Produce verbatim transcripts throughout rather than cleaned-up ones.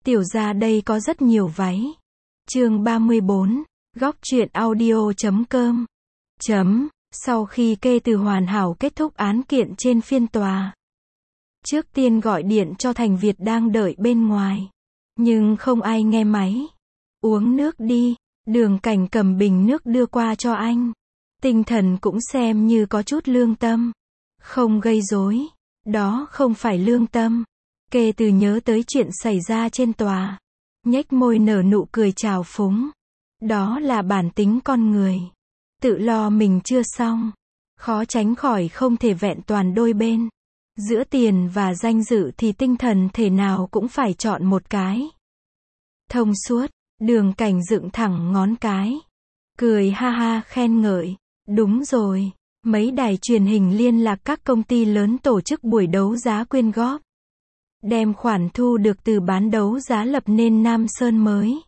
Tiểu gia đây có rất nhiều váy. Chương ba mươi bốn, góc truyện audio chấm com. Chấm, sau khi kê từ hoàn hảo kết thúc án kiện trên phiên tòa. Trước tiên gọi điện cho Thành Việt đang đợi bên ngoài. Nhưng không ai nghe máy. Uống nước đi, Đường Cảnh cầm bình nước đưa qua cho anh. Tinh thần cũng xem như có chút lương tâm. Không gây rối. Đó không phải lương tâm. Kê từ nhớ tới chuyện xảy ra trên tòa. Nhếch môi nở nụ cười trào phúng. Đó là bản tính con người. Tự lo mình chưa xong. Khó tránh khỏi không thể vẹn toàn đôi bên. Giữa tiền và danh dự thì tinh thần thể nào cũng phải chọn một cái. Thông suốt, Đường Cảnh dựng thẳng ngón cái. Cười ha ha khen ngợi. Đúng rồi, mấy đài truyền hình liên lạc các công ty lớn tổ chức buổi đấu giá quyên góp. Đem khoản thu được từ bán đấu giá lập nên Nam Sơn mới.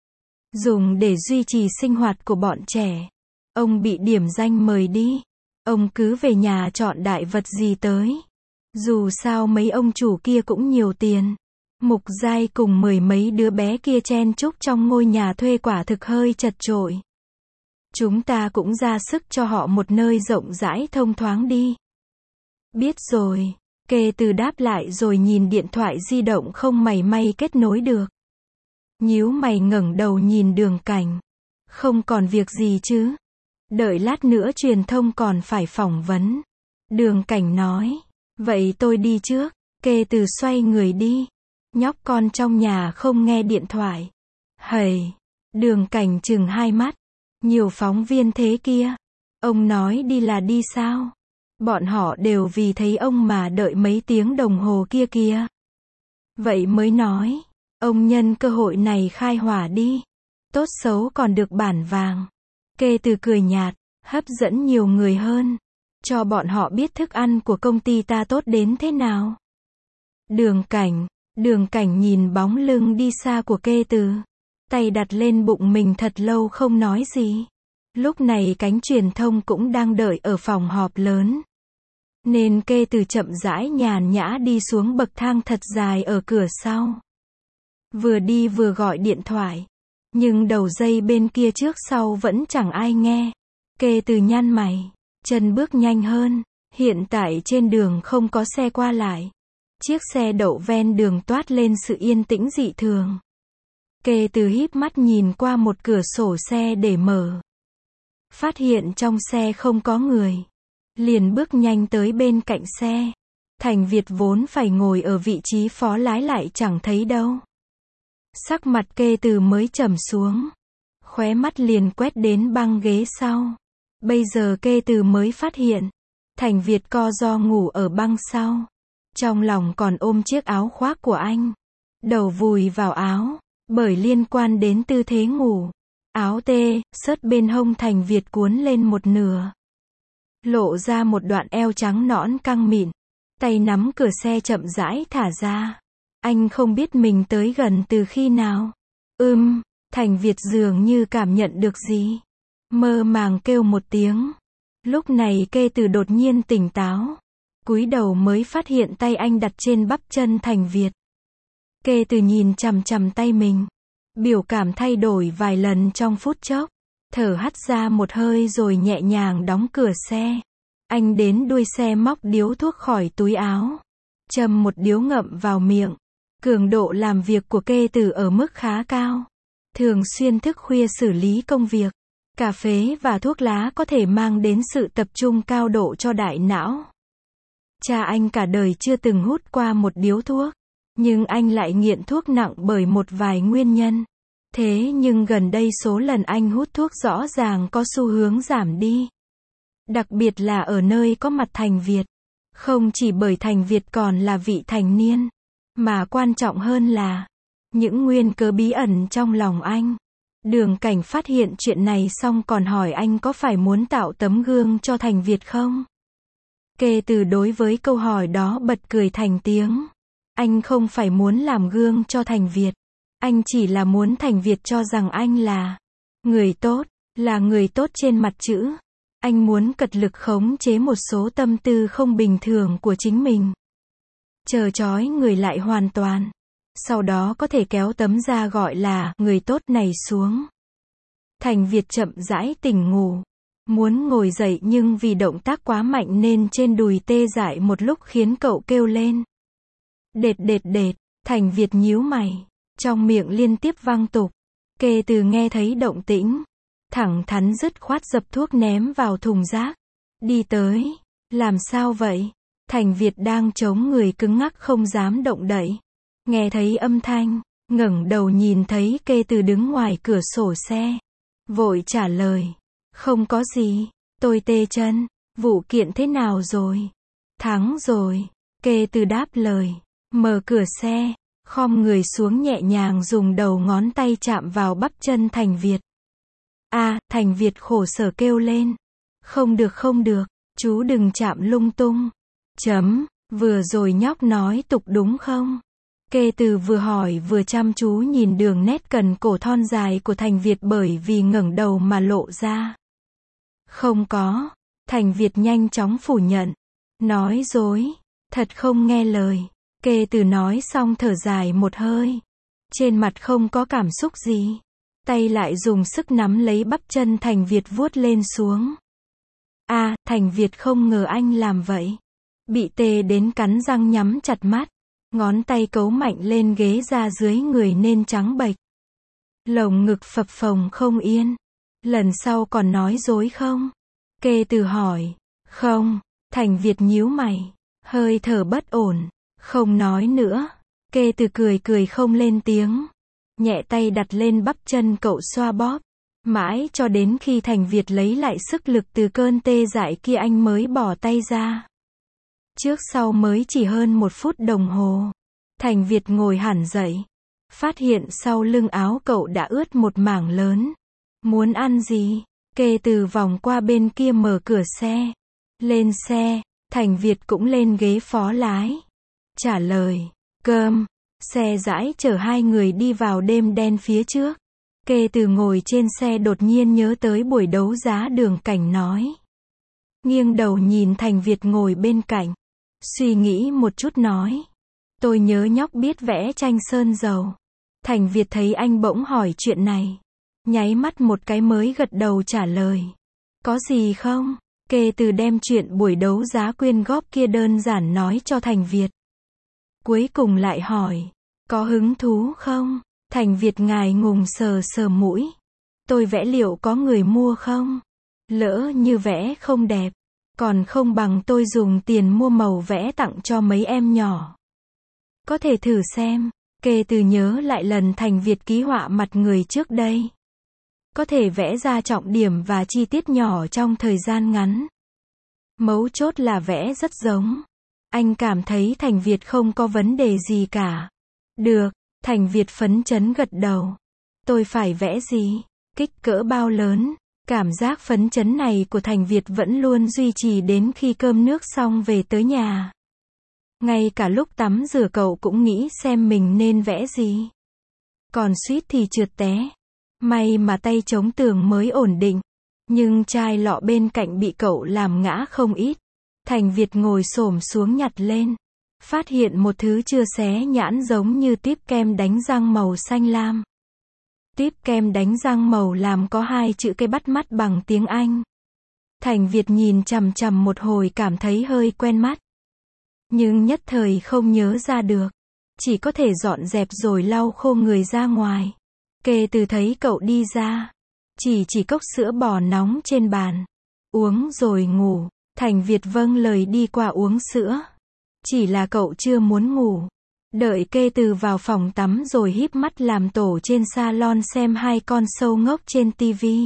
Dùng để duy trì sinh hoạt của bọn trẻ. Ông bị điểm danh mời đi. Ông cứ về nhà chọn đại vật gì tới. Dù sao mấy ông chủ kia cũng nhiều tiền. Mục Giai cùng mười mấy đứa bé kia chen chúc trong ngôi nhà thuê quả thực hơi chật chội. Chúng ta cũng ra sức cho họ một nơi rộng rãi thông thoáng đi. Biết rồi. Kê từ đáp lại rồi nhìn điện thoại di động không mảy may kết nối được. Nhíu mày ngẩng đầu nhìn Đường Cảnh. Không còn việc gì chứ? Đợi lát nữa truyền thông còn phải phỏng vấn. Đường Cảnh nói. Vậy tôi đi trước. Kê từ xoay người đi. Nhóc con trong nhà không nghe điện thoại. Hầy. Đường Cảnh chừng hai mắt. Nhiều phóng viên thế kia. Ông nói đi là đi sao? Bọn họ đều vì thấy ông mà đợi mấy tiếng đồng hồ kia kìa. Vậy mới nói. Ông nhân cơ hội này khai hỏa đi. Tốt xấu còn được bản vàng. Kê từ cười nhạt. Hấp dẫn nhiều người hơn. Cho bọn họ biết thức ăn của công ty ta tốt đến thế nào. Đường Cảnh. Đường Cảnh nhìn bóng lưng đi xa của Kê từ. Tay đặt lên bụng mình thật lâu không nói gì. Lúc này cánh truyền thông cũng đang đợi ở phòng họp lớn. Nên Kê từ chậm rãi nhàn nhã đi xuống bậc thang thật dài ở cửa sau. Vừa đi vừa gọi điện thoại. Nhưng đầu dây bên kia trước sau vẫn chẳng ai nghe. Kê từ nhăn mày. Chân bước nhanh hơn. Hiện tại trên đường không có xe qua lại. Chiếc xe đậu ven đường toát lên sự yên tĩnh dị thường. Kê từ híp mắt nhìn qua một cửa sổ xe để mở. Phát hiện trong xe không có người. Liền bước nhanh tới bên cạnh xe. Thành Việt vốn phải ngồi ở vị trí phó lái lại chẳng thấy đâu. Sắc mặt Kê từ mới trầm xuống. Khóe mắt liền quét đến băng ghế sau. Bây giờ Kê từ mới phát hiện. Thành Việt co ro ngủ ở băng sau. Trong lòng còn ôm chiếc áo khoác của anh. Đầu vùi vào áo. Bởi liên quan đến tư thế ngủ. Áo tê, sớt bên hông Thành Việt cuốn lên một nửa. Lộ ra một đoạn eo trắng nõn căng mịn. Tay nắm cửa xe chậm rãi thả ra. Anh không biết mình tới gần từ khi nào. Ưm, Thành Việt dường như cảm nhận được gì. Mơ màng kêu một tiếng. Lúc này Kê từ đột nhiên tỉnh táo. Cúi đầu mới phát hiện tay anh đặt trên bắp chân Thành Việt. Kê từ nhìn chằm chằm tay mình. Biểu cảm thay đổi vài lần trong phút chốc. Thở hắt ra một hơi rồi nhẹ nhàng đóng cửa xe. Anh đến đuôi xe móc điếu thuốc khỏi túi áo. Châm một điếu ngậm vào miệng. Cường độ làm việc của Kê từ ở mức khá cao. Thường xuyên thức khuya xử lý công việc. Cà phê và thuốc lá có thể mang đến sự tập trung cao độ cho đại não. Cha anh cả đời chưa từng hút qua một điếu thuốc. Nhưng anh lại nghiện thuốc nặng bởi một vài nguyên nhân. Thế nhưng gần đây số lần anh hút thuốc rõ ràng có xu hướng giảm đi. Đặc biệt là ở nơi có mặt Thành Việt. Không chỉ bởi Thành Việt còn là vị thành niên. Mà quan trọng hơn là những nguyên cớ bí ẩn trong lòng anh. Đường Cảnh phát hiện chuyện này xong còn hỏi anh có phải muốn tạo tấm gương cho Thành Việt không? Kê từ đối với câu hỏi đó bật cười thành tiếng. Anh không phải muốn làm gương cho Thành Việt. Anh chỉ là muốn Thành Việt cho rằng anh là người tốt, là người tốt trên mặt chữ. Anh muốn cật lực khống chế một số tâm tư không bình thường của chính mình. Chờ trói người lại hoàn toàn. Sau đó có thể kéo tấm da gọi là người tốt này xuống. Thành Việt chậm rãi tỉnh ngủ. Muốn ngồi dậy nhưng vì động tác quá mạnh nên trên đùi tê dại một lúc khiến cậu kêu lên. Đệt đệt đệt, Thành Việt nhíu mày. Trong miệng liên tiếp vang tục. Kê Từ nghe thấy động tĩnh. Thẳng thắn dứt khoát dập thuốc ném vào thùng rác. Đi tới. Làm sao vậy? Thành Việt đang chống người cứng ngắc không dám động đậy. Nghe thấy âm thanh, ngẩng đầu nhìn thấy Kê Từ đứng ngoài cửa sổ xe. Vội trả lời. Không có gì, tôi tê chân. Vụ kiện thế nào rồi? Thắng rồi. Kê Từ đáp lời. Mở cửa xe, khom người xuống nhẹ nhàng dùng đầu ngón tay chạm vào bắp chân Thành Việt. A, à, Thành Việt khổ sở kêu lên. Không được không được, chú đừng chạm lung tung. Chấm, vừa rồi nhóc nói tục đúng không? Kê Từ vừa hỏi vừa chăm chú nhìn đường nét cần cổ thon dài của Thành Việt bởi vì ngẩng đầu mà lộ ra. Không có. Thành Việt nhanh chóng phủ nhận. Nói dối. Thật không nghe lời. Kê Từ nói xong thở dài một hơi. Trên mặt không có cảm xúc gì. Tay lại dùng sức nắm lấy bắp chân Thành Việt vuốt lên xuống. A, à, Thành Việt không ngờ anh làm vậy. Bị tê đến cắn răng nhắm chặt mắt. Ngón tay cấu mạnh lên ghế ra dưới người nên trắng bệch. Lồng ngực phập phồng không yên. Lần sau còn nói dối không? Kê Từ hỏi. Không. Thành Việt nhíu mày. Hơi thở bất ổn. Không nói nữa. Kê Từ cười cười không lên tiếng. Nhẹ tay đặt lên bắp chân cậu xoa bóp. Mãi cho đến khi Thành Việt lấy lại sức lực từ cơn tê dại kia anh mới bỏ tay ra. Trước sau mới chỉ hơn một phút đồng hồ. Thành Việt ngồi hẳn dậy. Phát hiện sau lưng áo cậu đã ướt một mảng lớn. Muốn ăn gì? Kê Từ vòng qua bên kia mở cửa xe. Lên xe. Thành Việt cũng lên ghế phó lái. Trả lời. Cơm. Xe dãi chở hai người đi vào đêm đen phía trước. Kê Từ ngồi trên xe đột nhiên nhớ tới buổi đấu giá Đường Cảnh nói. Nghiêng đầu nhìn Thành Việt ngồi bên cạnh. Suy nghĩ một chút nói. Tôi nhớ nhóc biết vẽ tranh sơn dầu. Thành Việt thấy anh bỗng hỏi chuyện này. Nháy mắt một cái mới gật đầu trả lời. Có gì không? Kê Từ đem chuyện buổi đấu giá quyên góp kia đơn giản nói cho Thành Việt. Cuối cùng lại hỏi. Có hứng thú không? Thành Việt ngại ngùng sờ sờ mũi. Tôi vẽ liệu có người mua không? Lỡ như vẽ không đẹp. Còn không bằng tôi dùng tiền mua màu vẽ tặng cho mấy em nhỏ. Có thể thử xem. Kê Từ nhớ lại lần Thành Việt ký họa mặt người trước đây. Có thể vẽ ra trọng điểm và chi tiết nhỏ trong thời gian ngắn. Mấu chốt là vẽ rất giống. Anh cảm thấy Thành Việt không có vấn đề gì cả. Được. Thành Việt phấn chấn gật đầu. Tôi phải vẽ gì? Kích cỡ bao lớn? Cảm giác phấn chấn này của Thành Việt vẫn luôn duy trì đến khi cơm nước xong về tới nhà. Ngay cả lúc tắm rửa cậu cũng nghĩ xem mình nên vẽ gì. Còn suýt thì trượt té. May mà tay chống tường mới ổn định. Nhưng chai lọ bên cạnh bị cậu làm ngã không ít. Thành Việt ngồi xổm xuống nhặt lên. Phát hiện một thứ chưa xé nhãn giống như típ kem đánh răng màu xanh lam. Típ kem đánh răng màu lam có hai chữ cái bắt mắt bằng tiếng Anh. Thành Việt nhìn chằm chằm một hồi cảm thấy hơi quen mắt. Nhưng nhất thời không nhớ ra được. Chỉ có thể dọn dẹp rồi lau khô người ra ngoài. Kê Từ thấy cậu đi ra. Chỉ chỉ cốc sữa bò nóng trên bàn. Uống rồi ngủ. Thành Việt vâng lời đi qua uống sữa. Chỉ là cậu chưa muốn ngủ. Đợi Kê Từ vào phòng tắm rồi híp mắt làm tổ trên salon xem hai con sâu ngốc trên tivi.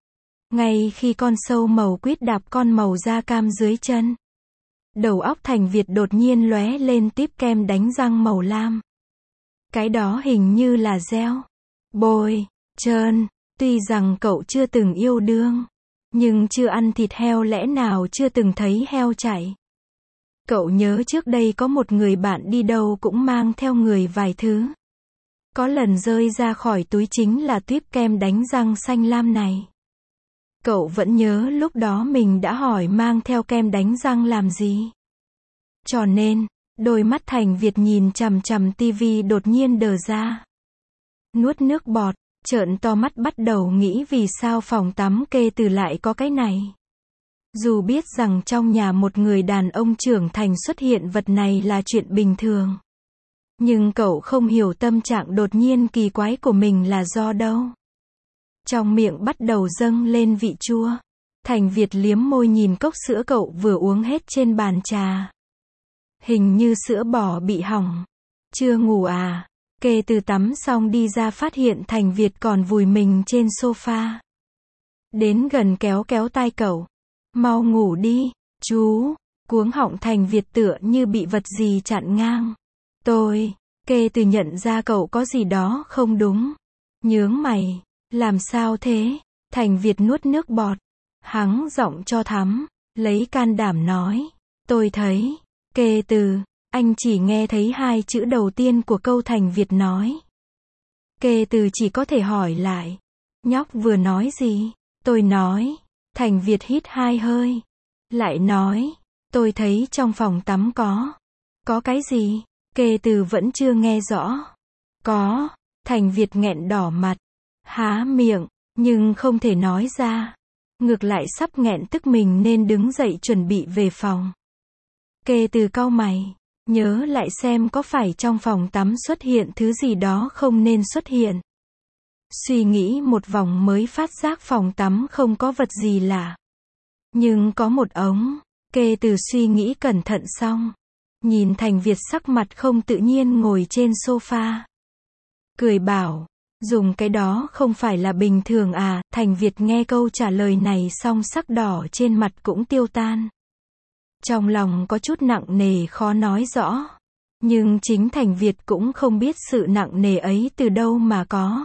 Ngay khi con sâu màu quýt đạp con màu da cam dưới chân. Đầu óc Thành Việt đột nhiên lóe lên típ kem đánh răng màu lam. Cái đó hình như là gel. Bôi. Trơn. Tuy rằng cậu chưa từng yêu đương. Nhưng chưa ăn thịt heo lẽ nào chưa từng thấy heo chạy. Cậu nhớ trước đây có một người bạn đi đâu cũng mang theo người vài thứ. Có lần rơi ra khỏi túi chính là típ kem đánh răng xanh lam này. Cậu vẫn nhớ lúc đó mình đã hỏi mang theo kem đánh răng làm gì. Cho nên, Đôi mắt Thành Việt nhìn chằm chằm tivi đột nhiên đờ ra. Nuốt nước bọt, trợn to mắt bắt đầu nghĩ vì sao phòng tắm kê từ lại có cái này. Dù biết rằng trong nhà một người đàn ông trưởng thành xuất hiện vật này là chuyện bình thường. Nhưng cậu không hiểu tâm trạng đột nhiên kỳ quái của mình là do đâu. Trong miệng bắt đầu dâng lên vị chua. Thành Việt liếm môi nhìn cốc sữa cậu vừa uống hết trên bàn trà. Hình như sữa bò bị hỏng. Chưa ngủ à? Kê từ tắm xong đi ra phát hiện Thành Việt còn vùi mình trên sofa. Đến gần kéo kéo tai cậu. Mau ngủ đi, chú. Cuống họng Thành Việt tựa như bị vật gì chặn ngang. Tôi, Kê từ nhận ra cậu có gì đó không đúng. Nhướng mày, làm sao thế? Thành Việt nuốt nước bọt. Hắng giọng cho thắm, lấy can đảm nói. Tôi thấy, Kê từ, anh chỉ nghe thấy hai chữ đầu tiên của câu Thành Việt nói. Kê từ chỉ có thể hỏi lại. Nhóc vừa nói gì? Tôi nói. Thành Việt hít hai hơi. Lại nói. Tôi thấy trong phòng tắm có. Có cái gì? Kê từ vẫn chưa nghe rõ. Có. Thành Việt nghẹn đỏ mặt. Há miệng, nhưng không thể nói ra. Ngược lại sắp nghẹn tức mình nên đứng dậy chuẩn bị về phòng. Kê từ cau mày. Nhớ lại xem có phải trong phòng tắm xuất hiện thứ gì đó không nên xuất hiện. Suy nghĩ một vòng mới phát giác phòng tắm không có vật gì lạ. Nhưng có một ống. Kê từ suy nghĩ cẩn thận xong. Nhìn Thành Việt sắc mặt không tự nhiên ngồi trên sofa. Cười bảo. Dùng cái đó không phải là bình thường à? Thành Việt nghe câu trả lời này xong sắc đỏ trên mặt cũng tiêu tan. Trong lòng có chút nặng nề khó nói rõ. Nhưng chính Thành Việt cũng không biết sự nặng nề ấy từ đâu mà có.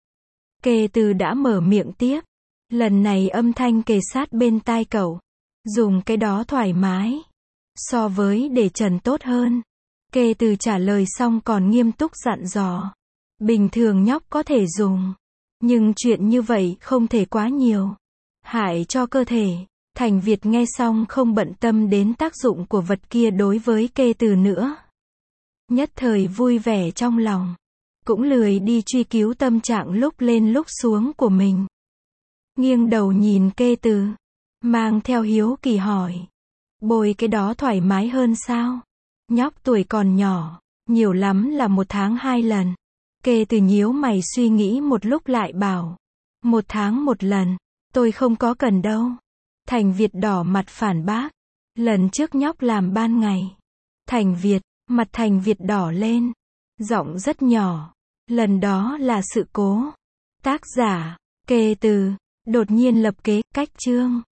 Kê từ đã mở miệng tiếp. Lần này âm thanh kề sát bên tai cậu. Dùng cái đó thoải mái. So với để trần tốt hơn. Kê từ trả lời xong còn nghiêm túc dặn dò. Bình thường nhóc có thể dùng. Nhưng chuyện như vậy không thể quá nhiều. Hại cho cơ thể. Thành Việt nghe xong không bận tâm đến tác dụng của vật kia đối với Kê từ nữa. Nhất thời vui vẻ trong lòng. Cũng lười đi truy cứu tâm trạng lúc lên lúc xuống của mình. Nghiêng đầu nhìn Kê từ. Mang theo hiếu kỳ hỏi. Bôi cái đó thoải mái hơn sao? Nhóc tuổi còn nhỏ. Nhiều lắm là một tháng hai lần. Kê từ nhíu mày suy nghĩ một lúc lại bảo. Một tháng một lần. Tôi không có cần đâu. Thành Việt đỏ mặt phản bác. Lần trước nhóc làm ban ngày. Thành Việt, mặt Thành Việt đỏ lên. Giọng rất nhỏ. Lần đó là sự cố. Tác giả, Kê từ. Đột nhiên lập kế, cách chương.